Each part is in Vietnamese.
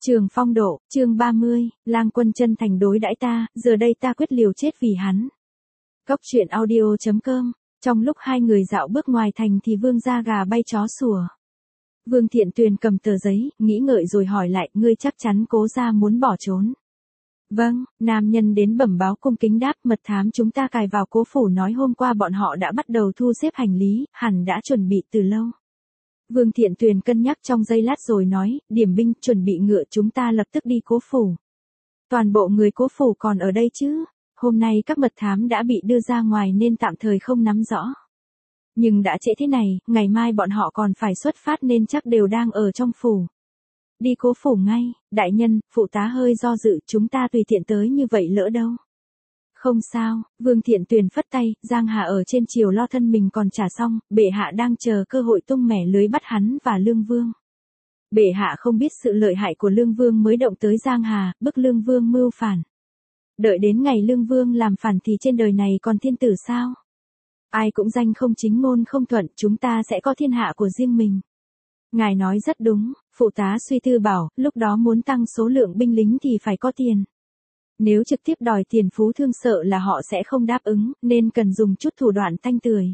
Trường Phong Độ, chương 30, Lang Quân chân thành đối đãi ta, giờ đây ta quyết liều chết vì hắn. Góc truyện audio.com. Trong lúc hai người dạo bước ngoài thành thì Vương ra gà bay chó sủa. Vương Thiện Tuyền cầm tờ giấy, nghĩ ngợi rồi hỏi lại, ngươi chắc chắn Cố gia muốn bỏ trốn. Vâng, nam nhân đến bẩm báo cung kính đáp, mật thám chúng ta cài vào Cố phủ nói hôm qua bọn họ đã bắt đầu thu xếp hành lý, hẳn đã chuẩn bị từ lâu. Vương Thiện Tuyền cân nhắc trong giây lát rồi nói, điểm binh, chuẩn bị ngựa, chúng ta lập tức đi Cố phủ. Toàn bộ người Cố phủ còn ở đây chứ? Hôm nay các mật thám đã bị đưa ra ngoài nên tạm thời không nắm rõ. Nhưng đã trễ thế này, ngày mai bọn họ còn phải xuất phát nên chắc đều đang ở trong phủ. Đi Cố phủ ngay, đại nhân, phụ tá hơi do dự, chúng ta tùy tiện tới như vậy lỡ đâu. Không sao, Vương Thiện Tuyền phất tay, Giang Hà ở trên triều lo thân mình còn trả xong, bệ hạ đang chờ cơ hội tung mẻ lưới bắt hắn và Lương Vương. Bệ hạ không biết sự lợi hại của Lương Vương mới động tới Giang Hà, bức Lương Vương mưu phản. Đợi đến ngày Lương Vương làm phản thì trên đời này còn thiên tử sao? Ai cũng danh không chính ngôn không thuận, chúng ta sẽ có thiên hạ của riêng mình. Ngài nói rất đúng, phụ tá suy tư bảo, lúc đó muốn tăng số lượng binh lính thì phải có tiền. Nếu trực tiếp đòi tiền phú thương sợ là họ sẽ không đáp ứng, nên cần dùng chút thủ đoạn tanh tươi.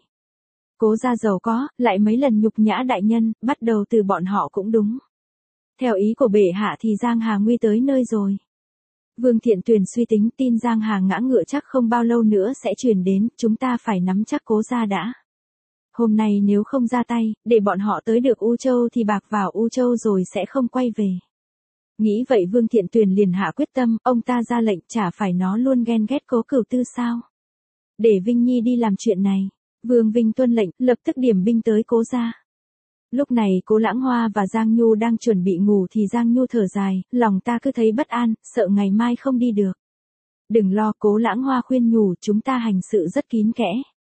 Cố gia giàu có, lại mấy lần nhục nhã đại nhân, bắt đầu từ bọn họ cũng đúng. Theo ý của bệ hạ thì Giang Hà nguy tới nơi rồi. Vương Thiện Tuyền suy tính tin Giang Hà ngã ngựa chắc không bao lâu nữa sẽ truyền đến, chúng ta phải nắm chắc Cố gia đã. Hôm nay nếu không ra tay, để bọn họ tới được U Châu thì bạc vào U Châu rồi sẽ không quay về. Nghĩ vậy Vương Thiện Tuyền liền hạ quyết tâm, ông ta ra lệnh, chả phải nó luôn ghen ghét Cố Cửu Tư sao? Để Vinh Nhi đi làm chuyện này. Vương Vinh tuân lệnh, lập tức điểm binh tới Cố gia. Lúc này Cố Lãng Hoa và Giang Nhu đang chuẩn bị ngủ thì Giang Nhu thở dài, lòng ta cứ thấy bất an, sợ ngày mai không đi được. Đừng lo, Cố Lãng Hoa khuyên nhủ, chúng ta hành sự rất kín kẽ.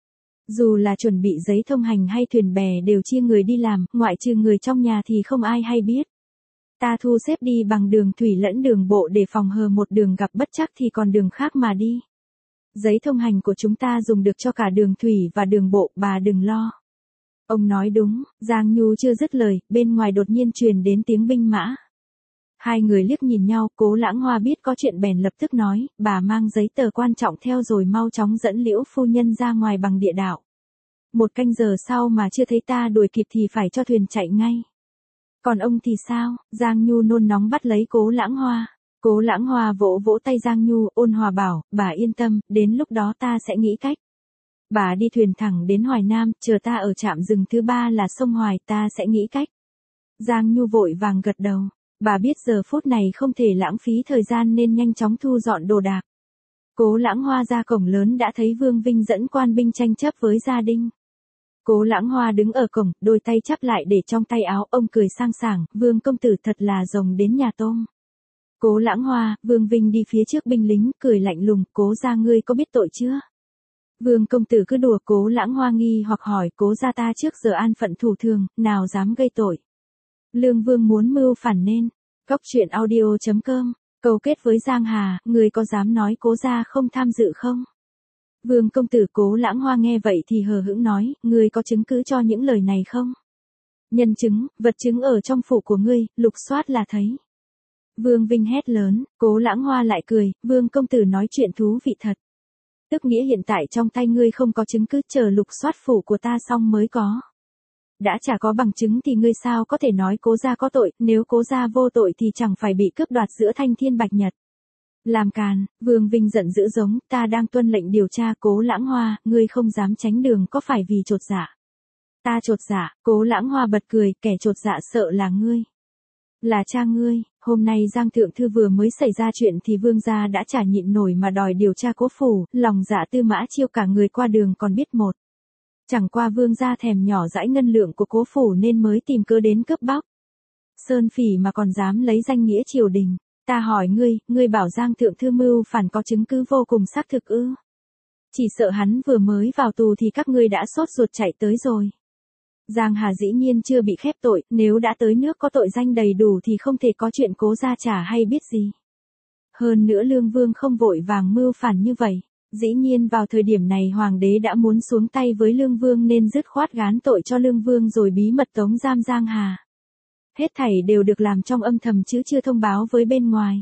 Dù là chuẩn bị giấy thông hành hay thuyền bè đều chia người đi làm, ngoại trừ người trong nhà thì không ai hay biết. Ta thu xếp đi bằng đường thủy lẫn đường bộ để phòng hờ một đường gặp bất trắc thì còn đường khác mà đi. Giấy thông hành của chúng ta dùng được cho cả đường thủy và đường bộ, bà đừng lo. Ông nói đúng, Giang Nhu chưa dứt lời, bên ngoài đột nhiên truyền đến tiếng binh mã. Hai người liếc nhìn nhau, Cố Lãng Hoa biết có chuyện bèn lập tức nói, bà mang giấy tờ quan trọng theo rồi mau chóng dẫn Liễu phu nhân ra ngoài bằng địa đạo. 1 canh giờ sau mà chưa thấy ta đuổi kịp thì phải cho thuyền chạy ngay. Còn ông thì sao? Giang Nhu nôn nóng bắt lấy Cố Lãng Hoa. Cố Lãng Hoa vỗ vỗ tay Giang Nhu, ôn hòa bảo, bà yên tâm, đến lúc đó ta sẽ nghĩ cách. Bà đi thuyền thẳng đến Hoài Nam, chờ ta ở trạm dừng thứ 3 là sông Hoài, ta sẽ nghĩ cách. Giang Nhu vội vàng gật đầu. Bà biết giờ phút này không thể lãng phí thời gian nên nhanh chóng thu dọn đồ đạc. Cố Lãng Hoa ra cổng lớn đã thấy Vương Vinh dẫn quan binh tranh chấp với gia đình. Cố Lãng Hoa đứng ở cổng, đôi tay chắp lại để trong tay áo, ông cười sang sảng, Vương công tử thật là rồng đến nhà tôm. Cố Lãng Hoa, Vương Vinh đi phía trước binh lính, cười lạnh lùng, Cố gia ngươi có biết tội chưa? Vương công tử cứ đùa, Cố Lãng Hoa nghi hoặc hỏi, Cố gia ta trước giờ an phận thủ thường, nào dám gây tội. Lương Vương muốn mưu phản nên. Góc truyện audio.com. Câu kết với Giang Hà, người có dám nói Cố gia không tham dự không? Vương công tử. Cố Lãng Hoa nghe vậy thì hờ hững nói, ngươi có chứng cứ cho những lời này không? Nhân chứng, vật chứng ở trong phủ của ngươi, lục soát là thấy. Vương Vinh hét lớn, Cố Lãng Hoa lại cười, Vương công tử nói chuyện thú vị thật. Tức nghĩa hiện tại trong tay ngươi không có chứng cứ, chờ lục soát phủ của ta xong mới có. Đã chả có bằng chứng thì ngươi sao có thể nói Cố gia có tội, nếu Cố gia vô tội thì chẳng phải bị cướp đoạt giữa thanh thiên bạch nhật. Làm càn, Vương Vinh giận dữ giống, ta đang tuân lệnh điều tra. Cố Lãng Hoa, ngươi không dám tránh đường có phải vì chột dạ? Ta chột dạ? Cố Lãng Hoa bật cười, kẻ chột dạ sợ là ngươi. Là cha ngươi. Hôm nay Giang Thượng Thư vừa mới xảy ra chuyện thì Vương gia đã chả nhịn nổi mà đòi điều tra Cố phủ, lòng dạ Tư Mã Chiêu cả người qua đường còn biết một. Chẳng qua Vương gia thèm nhỏ dãi ngân lượng của Cố phủ nên mới tìm cớ đến cướp bóc. Sơn Phỉ mà còn dám lấy danh nghĩa triều đình. Ta hỏi ngươi bảo Giang Thượng Thư mưu phản có chứng cứ vô cùng xác thực ư? Chỉ sợ hắn vừa mới vào tù thì các ngươi đã sốt ruột chạy tới rồi. Giang Hà dĩ nhiên chưa bị khép tội, nếu đã tới nước có tội danh đầy đủ thì không thể có chuyện Cố gia trả hay biết gì. Hơn nữa Lương Vương không vội vàng mưu phản như vậy. Dĩ nhiên vào thời điểm này Hoàng đế đã muốn xuống tay với Lương Vương nên dứt khoát gán tội cho Lương Vương rồi bí mật tống giam Giang Hà. Hết thảy đều được làm trong âm thầm chứ chưa thông báo với bên ngoài.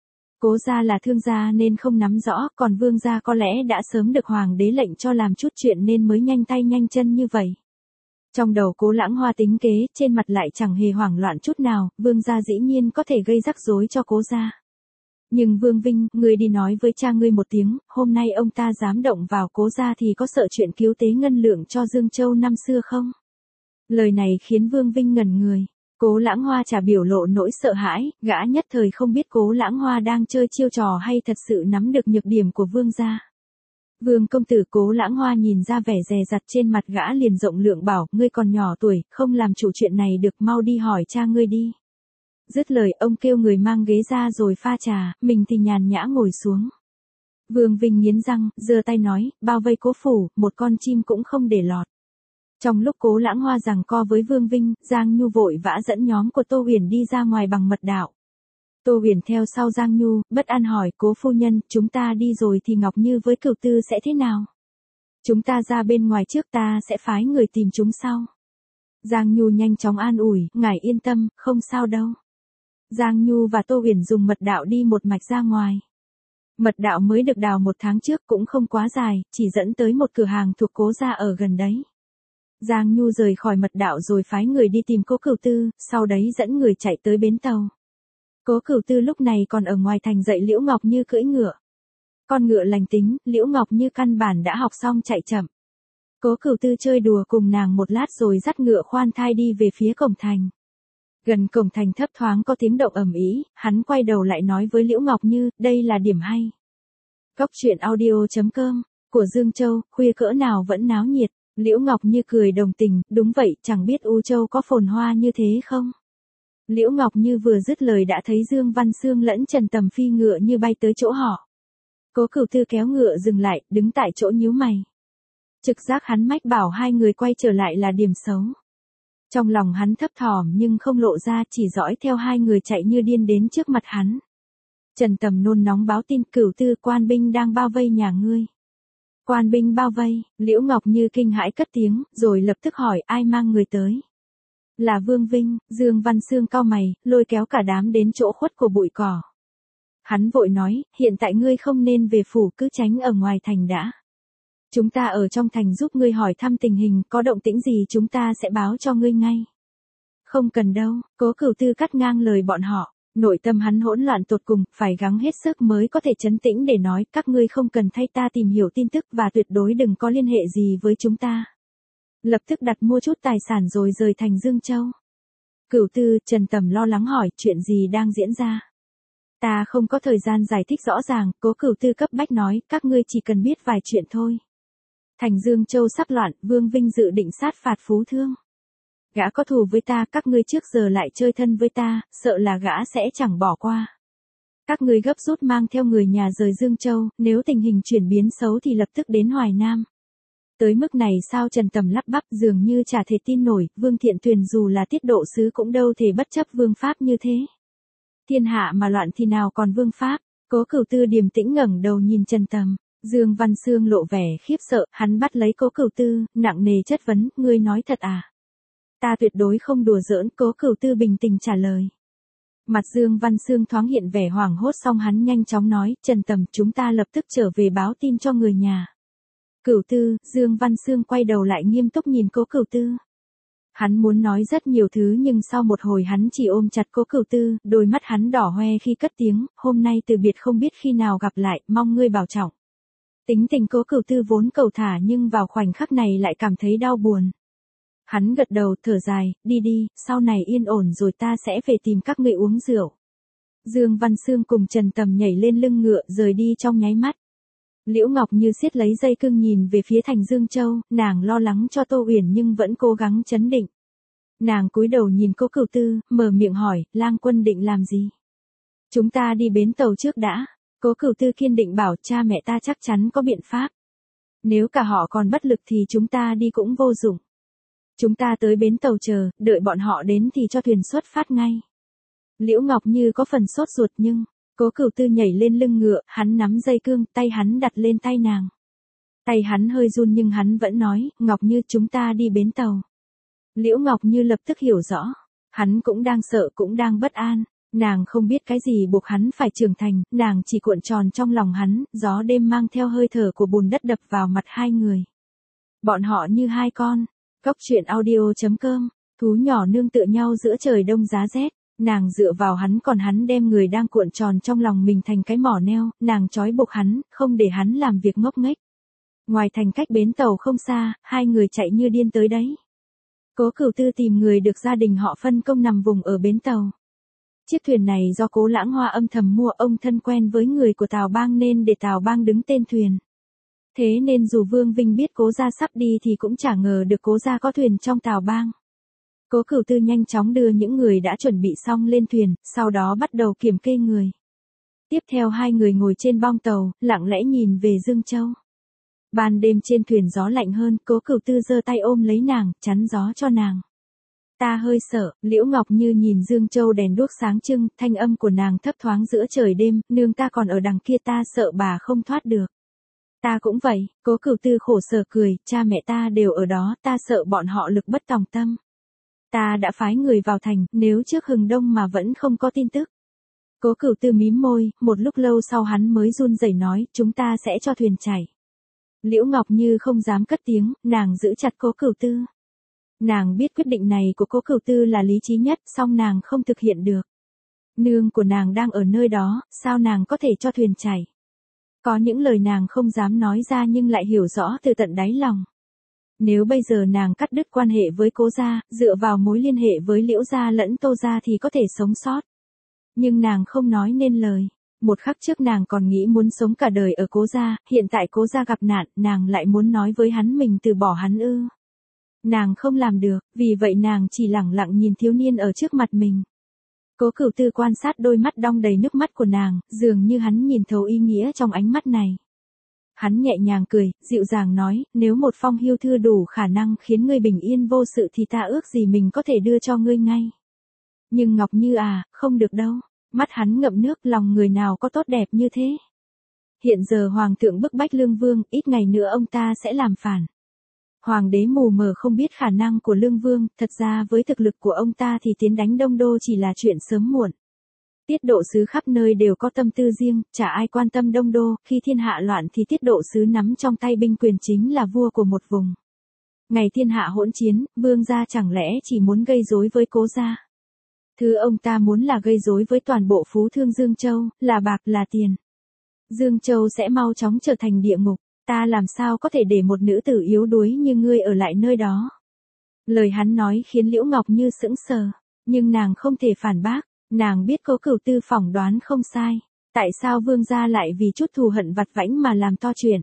Cố gia là thương gia nên không nắm rõ, còn Vương gia có lẽ đã sớm được hoàng đế lệnh cho làm chút chuyện nên mới nhanh tay nhanh chân như vậy. Trong đầu Cố Lãng Hoa tính kế, trên mặt lại chẳng hề hoảng loạn chút nào, Vương gia dĩ nhiên có thể gây rắc rối cho Cố gia. Nhưng Vương Vinh, ngươi đi nói với cha ngươi một tiếng, hôm nay ông ta dám động vào Cố gia thì có sợ chuyện cứu tế ngân lượng cho Dương Châu năm xưa không? Lời này khiến Vương Vinh ngẩn người. Cố Lãng Hoa chả biểu lộ nỗi sợ hãi, gã nhất thời không biết Cố Lãng Hoa đang chơi chiêu trò hay thật sự nắm được nhược điểm của Vương gia. Vương công tử, Cố Lãng Hoa nhìn ra vẻ dè dặt trên mặt gã liền rộng lượng bảo, ngươi còn nhỏ tuổi, không làm chủ chuyện này được, mau đi hỏi cha ngươi đi. Dứt lời ông kêu người mang ghế ra rồi pha trà, mình thì nhàn nhã ngồi xuống. Vương Vinh nghiến răng, giơ tay nói, bao vây Cố phủ, một con chim cũng không để lọt. Trong lúc Cố Lãng Hoa giằng co với Vương Vinh, Giang Nhu vội vã dẫn nhóm của Tô Huyền đi ra ngoài bằng mật đạo. Tô Huyền theo sau Giang Nhu, bất an hỏi, Cố phu nhân, chúng ta đi rồi thì Ngọc Như với Cửu Tư sẽ thế nào? Chúng ta ra bên ngoài trước, ta sẽ phái người tìm chúng sau. Giang Nhu nhanh chóng an ủi, ngài yên tâm, không sao đâu. Giang Nhu và Tô Huyền dùng mật đạo đi một mạch ra ngoài. Mật đạo mới được đào 1 tháng trước, cũng không quá dài, chỉ dẫn tới một cửa hàng thuộc Cố gia ở gần đấy. Giang Nhu rời khỏi mật đạo rồi phái người đi tìm Cố Cửu Tư, sau đấy dẫn người chạy tới bến tàu. Cố Cửu Tư lúc này còn ở ngoài thành dạy Liễu Ngọc Như cưỡi ngựa. Con ngựa lành tính, Liễu Ngọc Như căn bản đã học xong chạy chậm. Cố Cửu Tư chơi đùa cùng nàng một lát rồi dắt ngựa khoan thai đi về phía cổng thành. Gần cổng thành thấp thoáng có tiếng động ầm ĩ, hắn quay đầu lại nói với Liễu Ngọc Như, đây là điểm hay. Góc truyện audio.com, của Dương Châu, khuya cỡ nào vẫn náo nhiệt. Liễu Ngọc Như cười đồng tình, đúng vậy, chẳng biết U Châu có phồn hoa như thế không? Liễu Ngọc Như vừa dứt lời đã thấy Dương Văn Xương lẫn Trần Tầm phi ngựa như bay tới chỗ họ. Cố Cửu Tư kéo ngựa dừng lại, đứng tại chỗ nhíu mày. Trực giác hắn mách bảo hai người quay trở lại là điểm xấu. Trong lòng hắn thấp thỏm nhưng không lộ ra, chỉ dõi theo hai người chạy như điên đến trước mặt hắn. Trần Tầm nôn nóng báo tin, Cửu Tư, quan binh đang bao vây nhà ngươi. Quan binh bao vây, Liễu Ngọc Như kinh hãi cất tiếng, rồi lập tức hỏi, ai mang người tới? Là Vương Vinh. Dương Văn Xương cau mày, lôi kéo cả đám đến chỗ khuất của bụi cỏ. Hắn vội nói, hiện tại ngươi không nên về phủ, cứ tránh ở ngoài thành đã. Chúng ta ở trong thành giúp ngươi hỏi thăm tình hình, có động tĩnh gì chúng ta sẽ báo cho ngươi ngay. Không cần đâu, Cố Cửu Tư cắt ngang lời bọn họ. Nội tâm hắn hỗn loạn tột cùng, phải gắng hết sức mới có thể trấn tĩnh để nói, các ngươi không cần thay ta tìm hiểu tin tức và tuyệt đối đừng có liên hệ gì với chúng ta. Lập tức đặt mua chút tài sản rồi rời thành Dương Châu. Cửu Tư, Trần Tầm lo lắng hỏi, chuyện gì đang diễn ra? Ta không có thời gian giải thích rõ ràng, Cố Cửu Tư cấp bách nói, các ngươi chỉ cần biết vài chuyện thôi. Thành Dương Châu sắp loạn, Vương Vinh dự định sát phạt Phú Thương. Gã có thù với ta, các ngươi trước giờ lại chơi thân với ta, sợ là gã sẽ chẳng bỏ qua. Các ngươi gấp rút mang theo người nhà rời Dương Châu, nếu tình hình chuyển biến xấu thì lập tức đến Hoài Nam. Tới mức này sao? Trần Tầm lắp bắp, dường như chả thể tin nổi, Vương Thiện Tuyền dù là tiết độ sứ cũng đâu thể bất chấp vương pháp như thế. Thiên hạ mà loạn thì nào còn vương pháp? Cố Cửu Tư điềm tĩnh ngẩng đầu nhìn Trần Tầm. Dương Văn Xương lộ vẻ khiếp sợ, hắn bắt lấy Cố Cửu Tư, nặng nề chất vấn, ngươi nói thật à? Ta tuyệt đối không đùa giỡn, Cố Cửu Tư bình tĩnh trả lời. Mặt Dương Văn Xương thoáng hiện vẻ hoảng hốt, xong hắn nhanh chóng nói, Trần Tầm, chúng ta lập tức trở về báo tin cho người nhà. Cửu Tư, Dương Văn Xương quay đầu lại nghiêm túc nhìn Cố Cửu Tư. Hắn muốn nói rất nhiều thứ nhưng sau một hồi hắn chỉ ôm chặt Cố Cửu Tư, đôi mắt hắn đỏ hoe khi cất tiếng, hôm nay từ biệt không biết khi nào gặp lại, mong ngươi bảo trọng. Tính tình Cố Cửu Tư vốn cầu thả nhưng vào khoảnh khắc này lại cảm thấy đau buồn. Hắn gật đầu, thở dài, đi đi, sau này yên ổn rồi ta sẽ về tìm các ngươi uống rượu. Dương Văn Xương cùng Trần Tầm nhảy lên lưng ngựa rời đi trong nháy mắt. Liễu Ngọc Như siết lấy dây cương nhìn về phía thành Dương Châu, nàng lo lắng cho Tô Uyển nhưng vẫn cố gắng trấn định. Nàng cúi đầu nhìn Cố Cửu Tư, mở miệng hỏi, lang quân định làm gì? Chúng ta đi bến tàu trước đã. Cố Cửu Tư kiên định bảo, cha mẹ ta chắc chắn có biện pháp. Nếu cả họ còn bất lực thì chúng ta đi cũng vô dụng. Chúng ta tới bến tàu chờ, đợi bọn họ đến thì cho thuyền xuất phát ngay. Liễu Ngọc Như có phần sốt ruột nhưng, Cố Cửu Tư nhảy lên lưng ngựa, hắn nắm dây cương, tay hắn đặt lên tay nàng. Tay hắn hơi run nhưng hắn vẫn nói, Ngọc Như, chúng ta đi bến tàu. Liễu Ngọc Như lập tức hiểu rõ. Hắn cũng đang sợ cũng đang bất an. Nàng không biết cái gì buộc hắn phải trưởng thành, nàng chỉ cuộn tròn trong lòng hắn, gió đêm mang theo hơi thở của bùn đất đập vào mặt hai người. Bọn họ như hai con. Cốc truyện audio.com, thú nhỏ nương tựa nhau giữa trời đông giá rét, nàng dựa vào hắn còn hắn đem người đang cuộn tròn trong lòng mình thành cái mỏ neo, nàng trói buộc hắn, không để hắn làm việc ngốc nghếch. Ngoài thành cách bến tàu không xa, hai người chạy như điên tới đấy. Cố Cửu Tư tìm người được gia đình họ phân công nằm vùng ở bến tàu. Chiếc thuyền này do Cố Lãng Hoa âm thầm mua, ông thân quen với người của Tào Bang nên để Tào Bang đứng tên thuyền. Thế nên dù Vương Vinh biết Cố gia sắp đi thì cũng chả ngờ được Cố gia có thuyền trong Tào Bang. Cố Cửu Tư nhanh chóng đưa những người đã chuẩn bị xong lên thuyền, sau đó bắt đầu kiểm kê người. Tiếp theo hai người ngồi trên bong tàu, lặng lẽ nhìn về Dương Châu. Ban đêm trên thuyền gió lạnh hơn, Cố Cửu Tư giơ tay ôm lấy nàng, chắn gió cho nàng. Ta hơi sợ, Liễu Ngọc Như nhìn Dương Châu đèn đuốc sáng trưng, thanh âm của nàng thấp thoáng giữa trời đêm, nương ta còn ở đằng kia, ta sợ bà không thoát được. Ta cũng vậy, Cố Cửu Tư khổ sở cười, cha mẹ ta đều ở đó, ta sợ bọn họ lực bất tòng tâm. Ta đã phái người vào thành, nếu trước hừng đông mà vẫn không có tin tức. Cố Cửu Tư mím môi, một lúc lâu sau hắn mới run rẩy nói, chúng ta sẽ cho thuyền chảy. Liễu Ngọc Như không dám cất tiếng, nàng giữ chặt Cố Cửu Tư. Nàng biết quyết định này của Cố Cửu Tư là lý trí nhất, song nàng không thực hiện được. Nương của nàng đang ở nơi đó, sao nàng có thể cho thuyền chảy? Có những lời nàng không dám nói ra nhưng lại hiểu rõ từ tận đáy lòng. Nếu bây giờ nàng cắt đứt quan hệ với Cố gia, dựa vào mối liên hệ với Liễu gia lẫn Tô gia thì có thể sống sót. Nhưng nàng không nói nên lời. Một khắc trước nàng còn nghĩ muốn sống cả đời ở Cố gia, hiện tại Cố gia gặp nạn, nàng lại muốn nói với hắn mình từ bỏ hắn ư? Nàng không làm được, vì vậy nàng chỉ lẳng lặng nhìn thiếu niên ở trước mặt mình. Cố Cửu Tư quan sát đôi mắt đong đầy nước mắt của nàng, dường như hắn nhìn thấu ý nghĩa trong ánh mắt này. Hắn nhẹ nhàng cười, dịu dàng nói, nếu một phong hưu thư đủ khả năng khiến ngươi bình yên vô sự thì ta ước gì mình có thể đưa cho ngươi ngay. Nhưng Ngọc Như à, không được đâu. Mắt hắn ngậm nước, lòng người nào có tốt đẹp như thế. Hiện giờ Hoàng thượng bức bách Lương Vương, ít ngày nữa ông ta sẽ làm phản. Hoàng đế mù mờ không biết khả năng của Lương Vương, thật ra với thực lực của ông ta thì tiến đánh Đông Đô chỉ là chuyện sớm muộn. Tiết độ sứ khắp nơi đều có tâm tư riêng, chả ai quan tâm Đông Đô, khi thiên hạ loạn thì tiết độ sứ nắm trong tay binh quyền chính là vua của một vùng. Ngày thiên hạ hỗn chiến, Vương gia chẳng lẽ chỉ muốn gây rối với Cố gia? Thứ ông ta muốn là gây rối với toàn bộ phú thương Dương Châu, là bạc là tiền. Dương Châu sẽ mau chóng trở thành địa ngục, ta làm sao có thể để một nữ tử yếu đuối như ngươi ở lại nơi đó. Lời hắn nói khiến Liễu Ngọc Như sững sờ, nhưng nàng không thể phản bác, nàng biết Cố Cửu Tư phỏng đoán không sai. Tại sao Vương gia lại vì chút thù hận vặt vãnh mà làm to chuyện?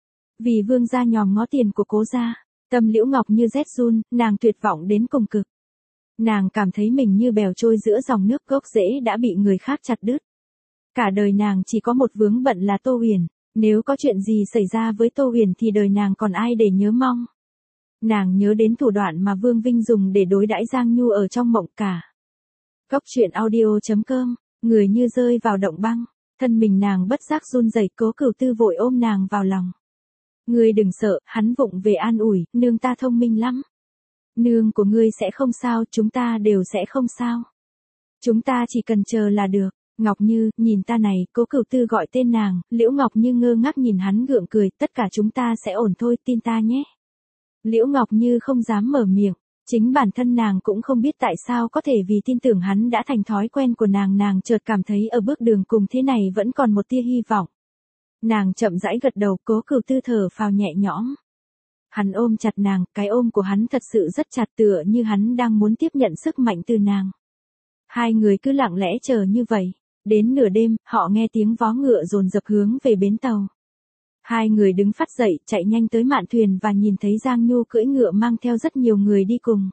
Vì Vương gia nhòm ngó tiền của Cố gia. Tâm Liễu Ngọc Như rét run, nàng tuyệt vọng đến cùng cực. Nàng cảm thấy mình như bèo trôi giữa dòng nước, gốc rễ đã bị người khác chặt đứt. Cả đời nàng chỉ có một vướng bận là Tô Huyền, nếu có chuyện gì xảy ra với Tô Huyền thì đời nàng còn ai để nhớ mong. Nàng nhớ đến thủ đoạn mà Vương Vinh dùng để đối đãi Giang Nhu ở trong mộng cả. Cốc truyện audio.com, người như rơi vào động băng, thân mình nàng bất giác run rẩy, Cố Cửu Tư vội ôm nàng vào lòng. Ngươi đừng sợ, hắn vụng về an ủi, nương ta thông minh lắm. Nương của ngươi sẽ không sao, chúng ta đều sẽ không sao. Chúng ta chỉ cần chờ là được. Ngọc Như, nhìn ta này, Cố Cửu Tư gọi tên nàng, Liễu Ngọc Như ngơ ngác nhìn hắn gượng cười, tất cả chúng ta sẽ ổn thôi, tin ta nhé. Liễu Ngọc Như không dám mở miệng, chính bản thân nàng cũng không biết tại sao có thể vì tin tưởng hắn đã thành thói quen của nàng chợt cảm thấy ở bước đường cùng thế này vẫn còn một tia hy vọng. Nàng chậm rãi gật đầu, Cố Cửu Tư thở phào nhẹ nhõm. Hắn ôm chặt nàng, cái ôm của hắn thật sự rất chặt, tựa như hắn đang muốn tiếp nhận sức mạnh từ nàng. Hai người cứ lặng lẽ chờ như vậy. Đến nửa đêm, họ nghe tiếng vó ngựa dồn dập hướng về bến tàu. Hai người đứng phắt dậy, chạy nhanh tới mạn thuyền và nhìn thấy Giang Nhu cưỡi ngựa mang theo rất nhiều người đi cùng.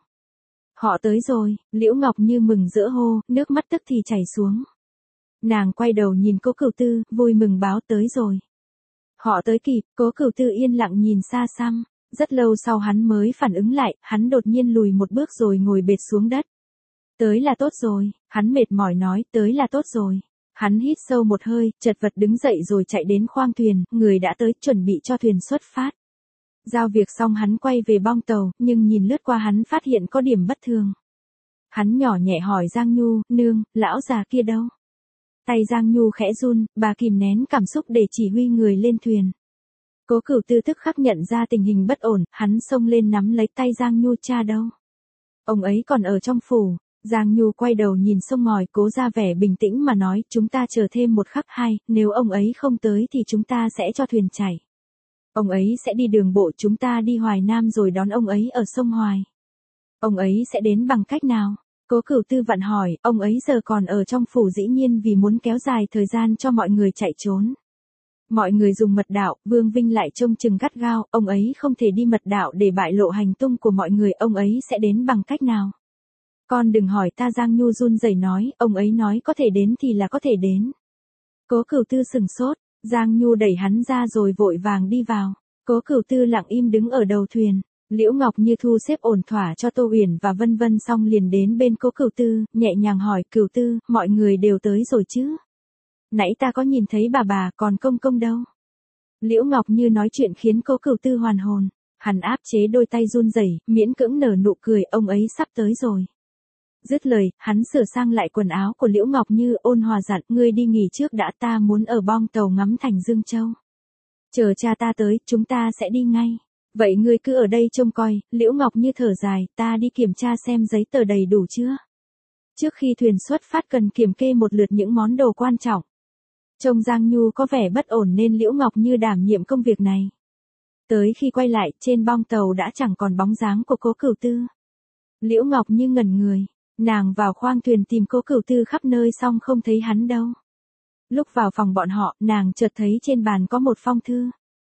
Họ tới rồi, Liễu Ngọc Như mừng rỡ hô, nước mắt tức thì chảy xuống. Nàng quay đầu nhìn Cố Cửu Tư, vui mừng báo tới rồi. Họ tới kịp, Cố Cửu Tư yên lặng nhìn xa xăm. Rất lâu sau hắn mới phản ứng lại, hắn đột nhiên lùi một bước rồi ngồi bệt xuống đất. Tới là tốt rồi, hắn mệt mỏi nói, tới là tốt rồi. Hắn hít sâu một hơi, chật vật đứng dậy rồi chạy đến khoang thuyền, người đã tới, chuẩn bị cho thuyền xuất phát. Giao việc xong hắn quay về bong tàu, nhưng nhìn lướt qua hắn phát hiện có điểm bất thường. Hắn nhỏ nhẹ hỏi Giang Nhu, nương, lão già kia đâu? Tay Giang Nhu khẽ run, bà kìm nén cảm xúc để chỉ huy người lên thuyền. Cố Cửu Tư tức khắc nhận ra tình hình bất ổn, hắn xông lên nắm lấy tay Giang Nhu, cha đâu? Ông ấy còn ở trong phủ. Giang Nhu quay đầu nhìn sông ngòi, cố ra vẻ bình tĩnh mà nói, chúng ta chờ thêm một khắc hai, nếu ông ấy không tới thì chúng ta sẽ cho thuyền chảy. Ông ấy sẽ đi đường bộ, chúng ta đi Hoài Nam rồi đón ông ấy ở sông Hoài. Ông ấy sẽ đến bằng cách nào? Cố Cửu Tư vặn hỏi, ông ấy giờ còn ở trong phủ dĩ nhiên vì muốn kéo dài thời gian cho mọi người chạy trốn. Mọi người dùng mật đạo, Vương Vinh lại trông chừng gắt gao, ông ấy không thể đi mật đạo để bại lộ hành tung của mọi người, ông ấy sẽ đến bằng cách nào? Con đừng hỏi ta, Giang Nhu run rẩy nói, ông ấy nói có thể đến thì là có thể đến. Cố Cửu Tư sừng sốt, Giang Nhu đẩy hắn ra rồi vội vàng đi vào. Cố Cửu Tư lặng im đứng ở đầu thuyền. Liễu Ngọc Như thu xếp ổn thỏa cho Tô Uyển và Vân Vân xong liền đến bên Cố Cửu Tư, nhẹ nhàng hỏi, Cửu Tư, mọi người đều tới rồi chứ? Nãy ta có nhìn thấy bà còn công công đâu? Liễu Ngọc Như nói chuyện khiến Cố Cửu Tư hoàn hồn. Hắn áp chế đôi tay run rẩy, miễn cưỡng nở nụ cười, ông ấy sắp tới rồi. Dứt lời, hắn sửa sang lại quần áo của Liễu Ngọc Như, ôn hòa dặn, ngươi đi nghỉ trước đã, ta muốn ở bong tàu ngắm thành Dương Châu. Chờ cha ta tới, chúng ta sẽ đi ngay. Vậy ngươi cứ ở đây trông coi. Liễu Ngọc Như thở dài, ta đi kiểm tra xem giấy tờ đầy đủ chưa. Trước khi thuyền xuất phát cần kiểm kê một lượt những món đồ quan trọng. Trông Giang Nhu có vẻ bất ổn nên Liễu Ngọc Như đảm nhiệm công việc này. Tới khi quay lại, trên bong tàu đã chẳng còn bóng dáng của Cố Cửu Tư. Liễu Ngọc Như ngẩn người. Nàng vào khoang thuyền tìm Cố Cửu Tư khắp nơi xong không thấy hắn đâu. Lúc vào phòng bọn họ, nàng chợt thấy trên bàn có một phong thư.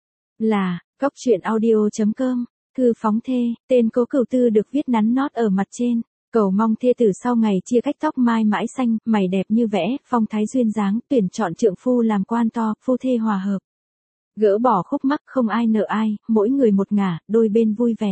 Là, coctruyện.audio.com, thư phóng thê, tên Cố Cửu Tư được viết nắn nót ở mặt trên. Cầu mong thê tử sau ngày chia cách tóc mai mãi xanh, mày đẹp như vẽ, phong thái duyên dáng, tuyển chọn trượng phu làm quan to, phu thê hòa hợp. Gỡ bỏ khúc mắc không ai nợ ai, mỗi người một ngả, đôi bên vui vẻ.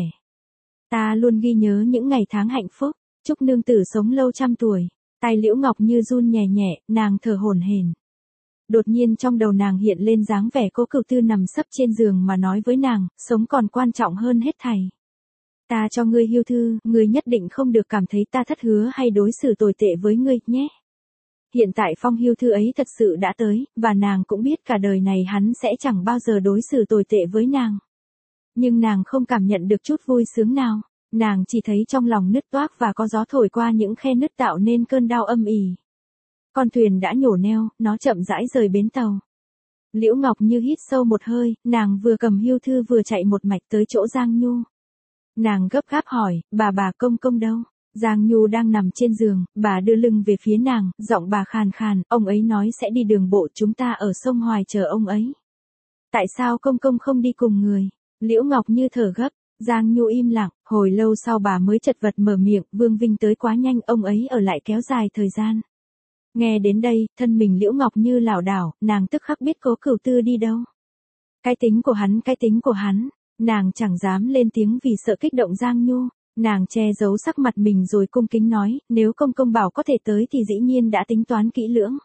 Ta luôn ghi nhớ những ngày tháng hạnh phúc. Chúc nương tử sống lâu trăm tuổi. Tai Liễu Ngọc Như run nhẹ nhẹ, nàng thở hổn hển. Đột nhiên trong đầu nàng hiện lên dáng vẻ Cố Cửu Tư nằm sấp trên giường mà nói với nàng, sống còn quan trọng hơn hết thảy. Ta cho ngươi hưu thư, ngươi nhất định không được cảm thấy ta thất hứa hay đối xử tồi tệ với ngươi, nhé. Hiện tại phong hưu thư ấy thật sự đã tới, và nàng cũng biết cả đời này hắn sẽ chẳng bao giờ đối xử tồi tệ với nàng. Nhưng nàng không cảm nhận được chút vui sướng nào. Nàng chỉ thấy trong lòng nứt toác và có gió thổi qua những khe nứt tạo nên cơn đau âm ỉ. Con thuyền đã nhổ neo, nó chậm rãi rời bến tàu. Liễu Ngọc Như hít sâu một hơi, nàng vừa cầm hưu thư vừa chạy một mạch tới chỗ Giang Nhu. Nàng gấp gáp hỏi, bà công công đâu? Giang Nhu đang nằm trên giường, bà đưa lưng về phía nàng, giọng bà khàn khàn, ông ấy nói sẽ đi đường bộ, chúng ta ở sông Hoài chờ ông ấy. Tại sao công công không đi cùng người? Liễu Ngọc Như thở gấp. Giang Nhu im lặng, hồi lâu sau bà mới chật vật mở miệng, Vương Vinh tới quá nhanh, ông ấy ở lại kéo dài thời gian. Nghe đến đây, thân mình Liễu Ngọc Như lảo đảo, nàng tức khắc biết Cố Cửu Tư đi đâu. Cái tính của hắn, nàng chẳng dám lên tiếng vì sợ kích động Giang Nhu, nàng che giấu sắc mặt mình rồi cung kính nói, nếu công công bảo có thể tới thì dĩ nhiên đã tính toán kỹ lưỡng.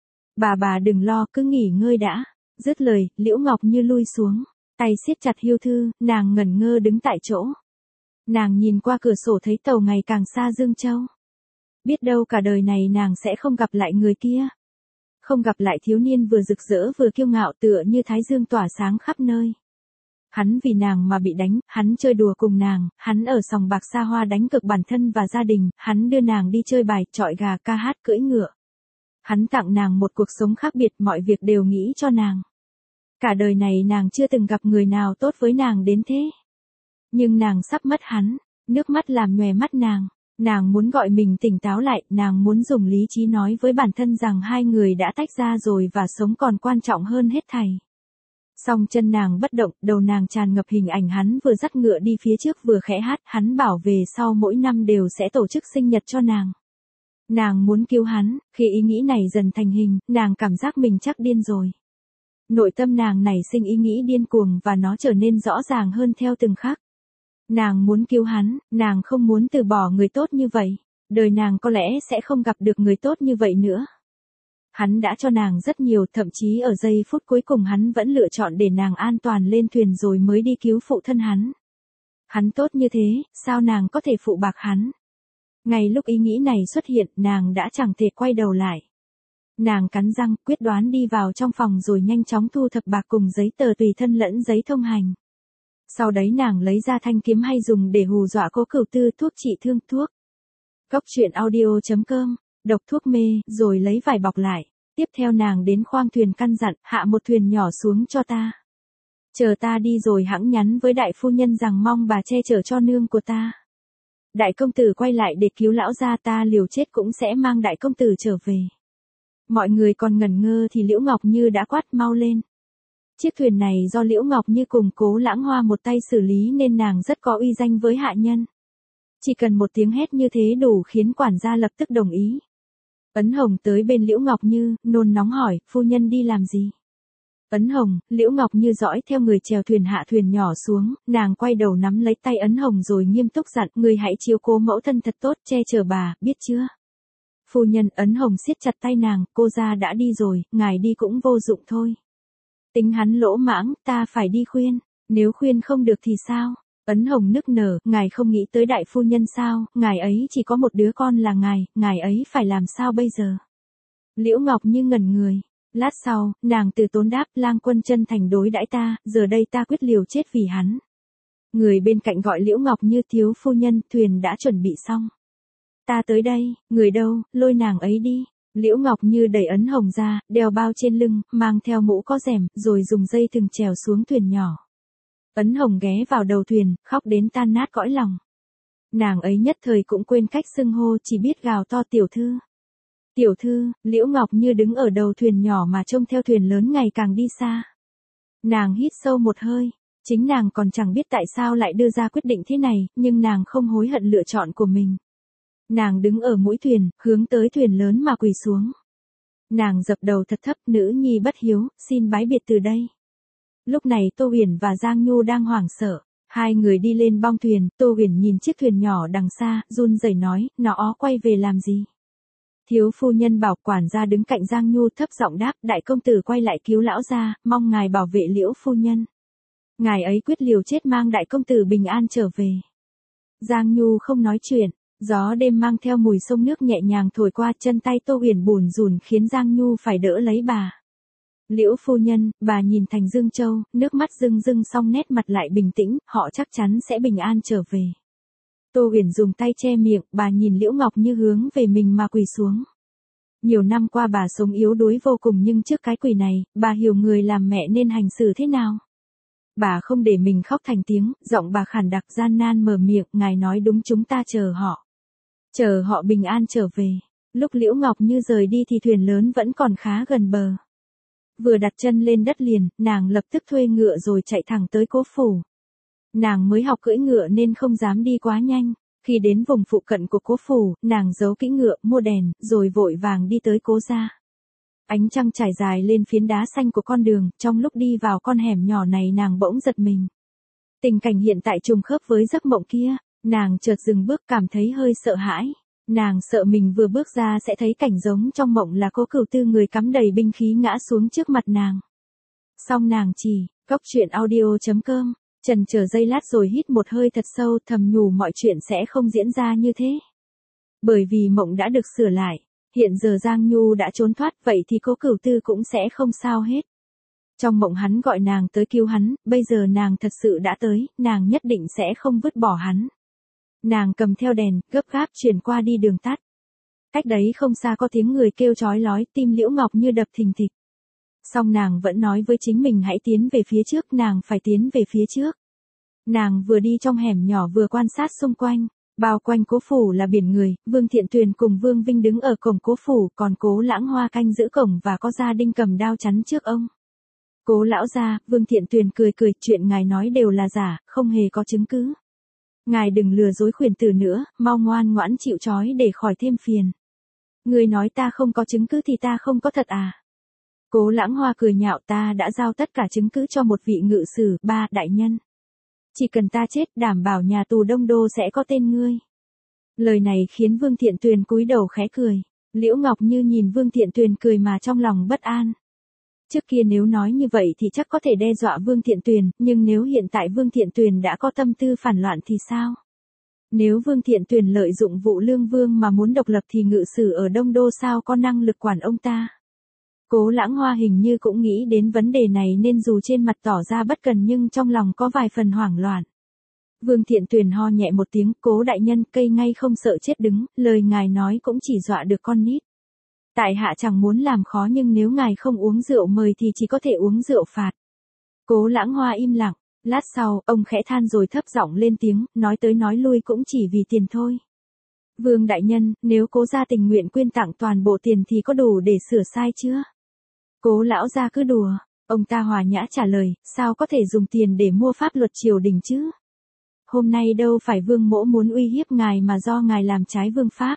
Bà đừng lo, cứ nghỉ ngơi đã. Dứt lời, Liễu Ngọc Như lui xuống. Tay siết chặt hưu thư, nàng ngẩn ngơ đứng tại chỗ. Nàng nhìn qua cửa sổ thấy tàu ngày càng xa Dương Châu. Biết đâu cả đời này nàng sẽ không gặp lại người kia. Không gặp lại thiếu niên vừa rực rỡ vừa kiêu ngạo tựa như thái dương tỏa sáng khắp nơi. Hắn vì nàng mà bị đánh, hắn chơi đùa cùng nàng, hắn ở sòng bạc xa hoa đánh cược bản thân và gia đình, hắn đưa nàng đi chơi bài, chọi gà, ca hát, cưỡi ngựa. Hắn tặng nàng một cuộc sống khác biệt, mọi việc đều nghĩ cho nàng. Cả đời này nàng chưa từng gặp người nào tốt với nàng đến thế. Nhưng nàng sắp mất hắn, nước mắt làm nhòe mắt nàng muốn gọi mình tỉnh táo lại, nàng muốn dùng lý trí nói với bản thân rằng hai người đã tách ra rồi và sống còn quan trọng hơn hết thảy. Song chân nàng bất động, đầu nàng tràn ngập hình ảnh hắn vừa dắt ngựa đi phía trước vừa khẽ hát, hắn bảo về sau mỗi năm đều sẽ tổ chức sinh nhật cho nàng. Nàng muốn cứu hắn, khi ý nghĩ này dần thành hình, nàng cảm giác mình chắc điên rồi. Nội tâm nàng nảy sinh ý nghĩ điên cuồng và nó trở nên rõ ràng hơn theo từng khắc. Nàng muốn cứu hắn, nàng không muốn từ bỏ người tốt như vậy. Đời nàng có lẽ sẽ không gặp được người tốt như vậy nữa. Hắn đã cho nàng rất nhiều, thậm chí ở giây phút cuối cùng hắn vẫn lựa chọn để nàng an toàn lên thuyền rồi mới đi cứu phụ thân hắn. Hắn tốt như thế, sao nàng có thể phụ bạc hắn? Ngay lúc ý nghĩ này xuất hiện, nàng đã chẳng thể quay đầu lại. Nàng cắn răng, quyết đoán đi vào trong phòng rồi nhanh chóng thu thập bạc cùng giấy tờ tùy thân lẫn giấy thông hành. Sau đấy nàng lấy ra thanh kiếm hay dùng để hù dọa Cố Cửu Tư, thuốc trị thương thuốc. Cốc truyện audio.com, độc thuốc mê, rồi lấy vải bọc lại. Tiếp theo nàng đến khoang thuyền căn dặn, hạ một thuyền nhỏ xuống cho ta. Chờ ta đi rồi hẵng nhắn với đại phu nhân rằng mong bà che chở cho nương của ta. Đại công tử quay lại để cứu lão gia, ta liều chết cũng sẽ mang đại công tử trở về. Mọi người còn ngẩn ngơ thì Liễu Ngọc Như đã quát mau lên. Chiếc thuyền này do Liễu Ngọc Như cùng Cố Lãng Hoa một tay xử lý nên nàng rất có uy danh với hạ nhân. Chỉ cần một tiếng hét như thế đủ khiến quản gia lập tức đồng ý. Ấn Hồng tới bên Liễu Ngọc Như, nôn nóng hỏi, phu nhân đi làm gì? Ấn Hồng, Liễu Ngọc Như dõi theo người chèo thuyền hạ thuyền nhỏ xuống, nàng quay đầu nắm lấy tay Ấn Hồng rồi nghiêm túc dặn, người hãy chiếu cố mẫu thân thật tốt, che chở bà, biết chưa? Phu nhân, Ấn Hồng siết chặt tay nàng, cô ra đã đi rồi, ngài đi cũng vô dụng thôi. Tính hắn lỗ mãng, ta phải đi khuyên, nếu khuyên không được thì sao? Ấn Hồng nức nở, ngài không nghĩ tới đại phu nhân sao, ngài ấy chỉ có một đứa con là ngài ấy phải làm sao bây giờ? Liễu Ngọc Như ngẩn người. Lát sau, nàng từ tốn đáp, Lang Quân chân thành đối đãi ta, giờ đây ta quyết liều chết vì hắn. Người bên cạnh gọi Liễu Ngọc Như, thiếu phu nhân, thuyền đã chuẩn bị xong. Ta tới đây, người đâu, lôi nàng ấy đi. Liễu Ngọc Như đẩy Ấn Hồng ra, đeo bao trên lưng, mang theo mũ có rèm, rồi dùng dây thừng trèo xuống thuyền nhỏ. Ấn Hồng ghé vào đầu thuyền, khóc đến tan nát cõi lòng. Nàng ấy nhất thời cũng quên cách xưng hô, chỉ biết gào to tiểu thư. Tiểu thư, Liễu Ngọc Như đứng ở đầu thuyền nhỏ mà trông theo thuyền lớn ngày càng đi xa. Nàng hít sâu một hơi, chính nàng còn chẳng biết tại sao lại đưa ra quyết định thế này, nhưng nàng không hối hận lựa chọn của mình. Nàng đứng ở mũi thuyền, hướng tới thuyền lớn mà quỳ xuống. Nàng dập đầu thật thấp, nữ nhi bất hiếu, xin bái biệt từ đây. Lúc này Tô Huyền và Giang Nhu đang hoảng sợ. Hai người đi lên bong thuyền, Tô Huyền nhìn chiếc thuyền nhỏ đằng xa, run rẩy nói, nó quay về làm gì? Thiếu phu nhân bảo. Quản gia đứng cạnh Giang Nhu thấp giọng đáp, đại công tử quay lại cứu lão gia, mong ngài bảo vệ Liễu phu nhân. Ngài ấy quyết liều chết mang đại công tử bình an trở về. Giang Nhu không nói chuyện, gió đêm mang theo mùi sông nước nhẹ nhàng thổi qua, chân tay Tô Huyền bủn rủn khiến Giang Nhu phải đỡ lấy bà. Liễu phu nhân, bà nhìn Thành Dương Châu, nước mắt rưng rưng xong nét mặt lại bình tĩnh, họ chắc chắn sẽ bình an trở về. Tô Huyền dùng tay che miệng, bà nhìn Liễu Ngọc Như hướng về mình mà quỳ xuống. Nhiều năm qua bà sống yếu đuối vô cùng nhưng trước cái quỳ này, bà hiểu người làm mẹ nên hành xử thế nào. Bà không để mình khóc thành tiếng, giọng bà khản đặc gian nan mở miệng, ngài nói đúng, chúng ta chờ họ. Chờ họ bình an trở về. Lúc Liễu Ngọc Như rời đi thì thuyền lớn vẫn còn khá gần bờ. Vừa đặt chân lên đất liền, nàng lập tức thuê ngựa rồi chạy thẳng tới Cố phủ. Nàng mới học cưỡi ngựa nên không dám đi quá nhanh. Khi đến vùng phụ cận của Cố phủ, nàng giấu kỹ ngựa, mua đèn, rồi vội vàng đi tới Cố gia. Ánh trăng trải dài lên phiến đá xanh của con đường, trong lúc đi vào con hẻm nhỏ này nàng bỗng giật mình. Tình cảnh hiện tại trùng khớp với giấc mộng kia, nàng chợt dừng bước cảm thấy hơi sợ hãi. Nàng sợ mình vừa bước ra sẽ thấy cảnh giống trong mộng là Cố Cửu Tư người cắm đầy binh khí ngã xuống trước mặt nàng. Xong nàng chỉ, cốc truyện audio.com, chần chờ giây lát rồi hít một hơi thật sâu, thầm nhủ mọi chuyện sẽ không diễn ra như thế. Bởi vì mộng đã được sửa lại, hiện giờ Giang Nhu đã trốn thoát, vậy thì Cố Cửu Tư cũng sẽ không sao hết. Trong mộng hắn gọi nàng tới cứu hắn, bây giờ nàng thật sự đã tới, nàng nhất định sẽ không vứt bỏ hắn. Nàng cầm theo đèn, gấp gáp chuyển qua đi đường tắt. Cách đấy không xa có tiếng người kêu chói lói, tim Liễu Ngọc Như đập thình thịch. Song nàng vẫn nói với chính mình hãy tiến về phía trước, nàng phải tiến về phía trước. Nàng vừa đi trong hẻm nhỏ vừa quan sát xung quanh, bao quanh Cố phủ là biển người, Vương Thiện Tuyền cùng Vương Vinh đứng ở cổng Cố phủ, còn Cố Lãng Hoa canh giữ cổng và có gia đình cầm đao chắn trước ông. Cố lão gia, Vương Thiện Tuyền cười cười, chuyện ngài nói đều là giả, không hề có chứng cứ. Ngài đừng lừa dối khuyển tử nữa, mau ngoan ngoãn chịu trói để khỏi thêm phiền. Người nói ta không có chứng cứ thì ta không có thật à? Cố Lãng Hoa cười nhạo, ta đã giao tất cả chứng cứ cho một vị ngự sử, ba đại nhân. Chỉ cần ta chết, đảm bảo nhà tù Đông Đô sẽ có tên ngươi. Lời này khiến Vương Thiện Tuyền cúi đầu khẽ cười. Liễu Ngọc Như nhìn Vương Thiện Tuyền cười mà trong lòng bất an. Trước kia nếu nói như vậy thì chắc có thể đe dọa Vương Thiện Tuyền, nhưng nếu hiện tại Vương Thiện Tuyền đã có tâm tư phản loạn thì sao? Nếu Vương Thiện Tuyền lợi dụng vụ Lương Vương mà muốn độc lập thì ngự sử ở Đông Đô sao có năng lực quản ông ta. Cố Lãng Hoa hình như cũng nghĩ đến vấn đề này nên dù trên mặt tỏ ra bất cần nhưng trong lòng có vài phần hoảng loạn. Vương Thiện Tuyền ho nhẹ một tiếng, Cố đại nhân, cây ngay không sợ chết đứng, lời ngài nói cũng chỉ dọa được con nít. Tại hạ chẳng muốn làm khó nhưng nếu ngài không uống rượu mời thì chỉ có thể uống rượu phạt. Cố Lãng Hoa im lặng, lát sau, ông khẽ than rồi thấp giọng lên tiếng, nói tới nói lui cũng chỉ vì tiền thôi. Vương đại nhân, nếu Cố gia tình nguyện quyên tặng toàn bộ tiền thì có đủ để sửa sai chưa? Cố lão gia cứ đùa, ông ta hòa nhã trả lời, sao có thể dùng tiền để mua pháp luật triều đình chứ? Hôm nay đâu phải Vương mỗ muốn uy hiếp ngài mà do ngài làm trái vương pháp.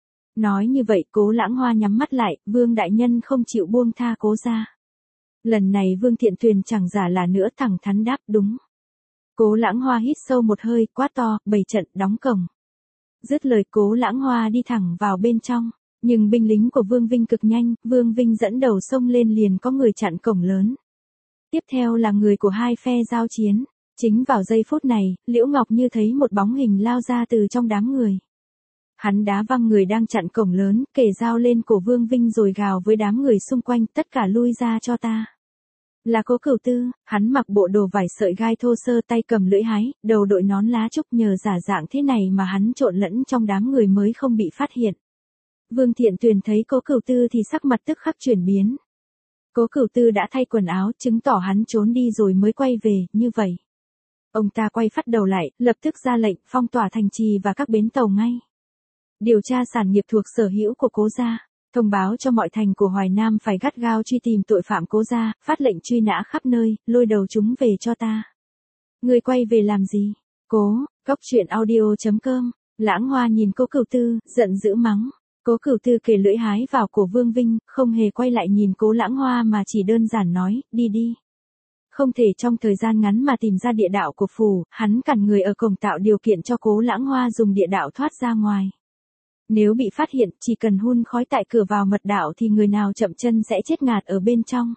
Nói như vậy Cố Lãng Hoa nhắm mắt lại, Vương đại nhân không chịu buông tha Cố gia. Lần này Vương Thiện Tuyền chẳng giả là nữa, thẳng thắn đáp đúng. Cố Lãng Hoa hít sâu một hơi, quát to, bày trận, đóng cổng. Dứt lời Cố Lãng Hoa đi thẳng vào bên trong, nhưng binh lính của Vương Vinh cực nhanh, Vương Vinh dẫn đầu xông lên liền có người chặn cổng lớn. Tiếp theo là người của hai phe giao chiến. Chính vào giây phút này, Liễu Ngọc Như thấy một bóng hình lao ra từ trong đám người. Hắn đá văng người đang chặn cổng lớn, kề dao lên cổ Vương Vinh rồi gào với đám người xung quanh, tất cả lui ra cho ta. Là Cố Cửu Tư, hắn mặc bộ đồ vải sợi gai thô sơ, tay cầm lưỡi hái, đầu đội nón lá trúc, nhờ giả dạng thế này mà hắn trộn lẫn trong đám người mới không bị phát hiện. Vương Thiện Tuyền thấy Cố Cửu Tư thì sắc mặt tức khắc chuyển biến. Cố Cửu Tư đã thay quần áo, chứng tỏ hắn trốn đi rồi mới quay về, như vậy. Ông ta quay phắt đầu lại, lập tức ra lệnh phong tỏa thành trì và các bến tàu ngay. Điều tra sản nghiệp thuộc sở hữu của Cố gia, thông báo cho mọi thành của Hoài Nam phải gắt gao truy tìm tội phạm Cố gia, phát lệnh truy nã khắp nơi, lôi đầu chúng về cho ta. Người quay về làm gì? Cố, Cốc.audio.com. Lãng Hoa nhìn Cố Cửu Tư, giận dữ mắng. Cố Cửu Tư kề lưỡi hái vào cổ Vương Vinh, không hề quay lại nhìn Cố Lãng Hoa mà chỉ đơn giản nói, đi đi. Không thể trong thời gian ngắn mà tìm ra địa đạo của phủ, hắn cản người ở cổng tạo điều kiện cho Cố Lãng Hoa dùng địa đạo thoát ra ngoài. Nếu bị phát hiện, chỉ cần hun khói tại cửa vào mật đạo thì người nào chậm chân sẽ chết ngạt ở bên trong.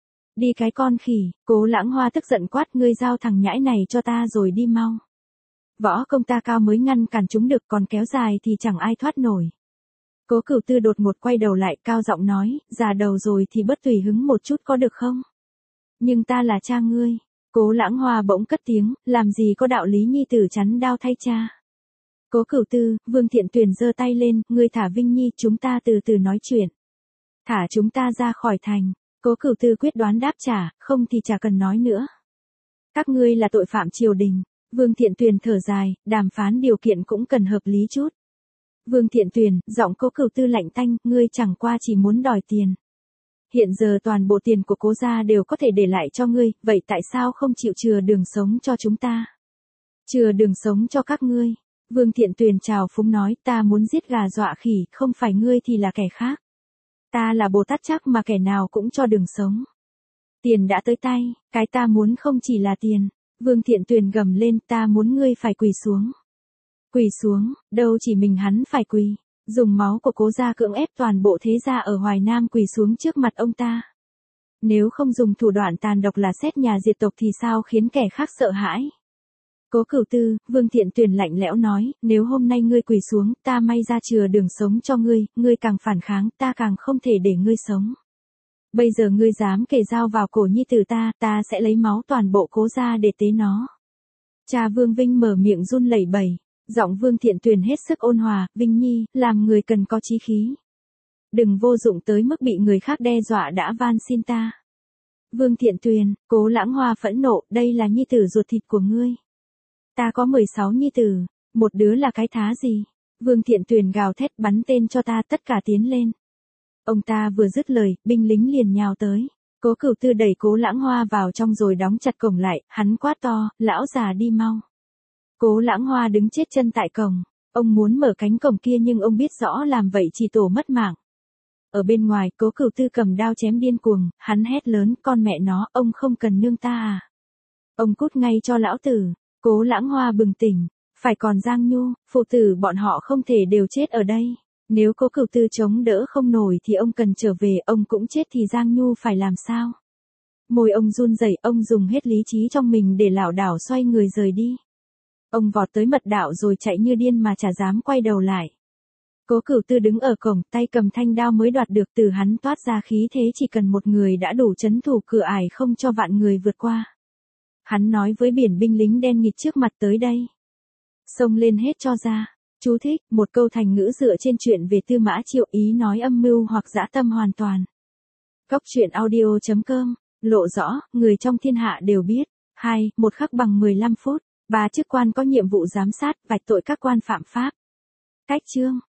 Đi cái con khỉ, Cố Lãng Hoa tức giận quát, ngươi giao thằng nhãi này cho ta rồi đi mau. Võ công ta cao mới ngăn cản chúng được, còn kéo dài thì chẳng ai thoát nổi. Cố Cửu Tư đột ngột quay đầu lại, cao giọng nói, già đầu rồi thì bớt tùy hứng một chút có được không? Nhưng ta là cha ngươi. Cố Lãng Hoa bỗng cất tiếng, làm gì có đạo lý nhi tử chắn đao thay cha. Cố Cửu Tư, Vương Thiện Tuyền giơ tay lên, ngươi thả Vinh Nhi, chúng ta từ từ nói chuyện. Thả chúng ta ra khỏi thành. Cố Cửu Tư quyết đoán đáp trả, không thì chả cần nói nữa. Các ngươi là tội phạm triều đình. Vương Thiện Tuyền thở dài, đàm phán điều kiện cũng cần hợp lý chút. Vương Thiện Tuyền, giọng Cố Cửu Tư lạnh tanh, ngươi chẳng qua chỉ muốn đòi tiền. Hiện giờ toàn bộ tiền của Cố gia đều có thể để lại cho ngươi, vậy tại sao không chịu chừa đường sống cho chúng ta? Chừa đường sống cho các ngươi. Vương Thiện Tuyền chào phúng nói, ta muốn giết gà dọa khỉ, không phải ngươi thì là kẻ khác. Ta là Bồ Tát chắc mà kẻ nào cũng cho đường sống. Tiền đã tới tay, cái ta muốn không chỉ là tiền. Vương Thiện Tuyền gầm lên, ta muốn ngươi phải quỳ xuống. Quỳ xuống, đâu chỉ mình hắn phải quỳ. Dùng máu của Cố gia cưỡng ép toàn bộ thế gia ở Hoài Nam quỳ xuống trước mặt ông ta. Nếu không dùng thủ đoạn tàn độc là xét nhà diệt tộc thì sao khiến kẻ khác sợ hãi? Cố Cửu Tư, Vương Thiện Tuyền lạnh lẽo nói, nếu hôm nay ngươi quỳ xuống, ta may ra chừa đường sống cho ngươi, ngươi càng phản kháng, ta càng không thể để ngươi sống. Bây giờ ngươi dám kề dao vào cổ nhi tử ta sẽ lấy máu toàn bộ Cố gia để tế nó. Cha Vương Vinh mở miệng run lẩy bẩy. Giọng Vương Thiện Tuyền hết sức ôn hòa, Vinh Nhi, làm người cần có chí khí. Đừng vô dụng tới mức bị người khác đe dọa đã van xin ta. Vương Thiện Tuyền, Cố Lãng Hoa phẫn nộ, đây là nhi tử ruột thịt của ngươi. Ta có 16 nhi tử, một đứa là cái thá gì? Vương Thiện Tuyền gào thét, bắn tên cho ta, tất cả tiến lên. Ông ta vừa dứt lời, binh lính liền nhào tới. Cố Cửu Tư đẩy Cố Lãng Hoa vào trong rồi đóng chặt cổng lại, hắn quát to, lão già đi mau. Cố Lãng Hoa đứng chết chân tại cổng. Ông muốn mở cánh cổng kia nhưng ông biết rõ làm vậy chỉ tổ mất mạng. Ở bên ngoài, Cố Cửu Tư cầm đao chém điên cuồng, hắn hét lớn, con mẹ nó, ông không cần nương ta à? Ông cút ngay cho lão tử. Cố Lãng Hoa bừng tỉnh, phải còn Giang Nhu, phụ tử bọn họ không thể đều chết ở đây. Nếu Cố Cửu Tư chống đỡ không nổi thì ông cần trở về, ông cũng chết thì Giang Nhu phải làm sao? Môi ông run rẩy, ông dùng hết lý trí trong mình để lảo đảo xoay người rời đi. Ông vọt tới mật đạo rồi chạy như điên mà chả dám quay đầu lại. Cố Cửu Tư đứng ở cổng, tay cầm thanh đao mới đoạt được từ hắn toát ra khí thế chỉ cần một người đã đủ trấn thủ cửa ải không cho vạn người vượt qua. Hắn nói với biển binh lính đen nghịt trước mặt tới đây. Xông lên hết cho ra. Chú thích, một câu thành ngữ dựa trên chuyện về Tư Mã Triệu, ý nói âm mưu hoặc dã tâm hoàn toàn. Cóc truyện audio.com, lộ rõ, người trong thiên hạ đều biết. 2. Một khắc bằng 15 phút. 3. Chức quan có nhiệm vụ giám sát, vạch tội các quan phạm pháp. Cách chương.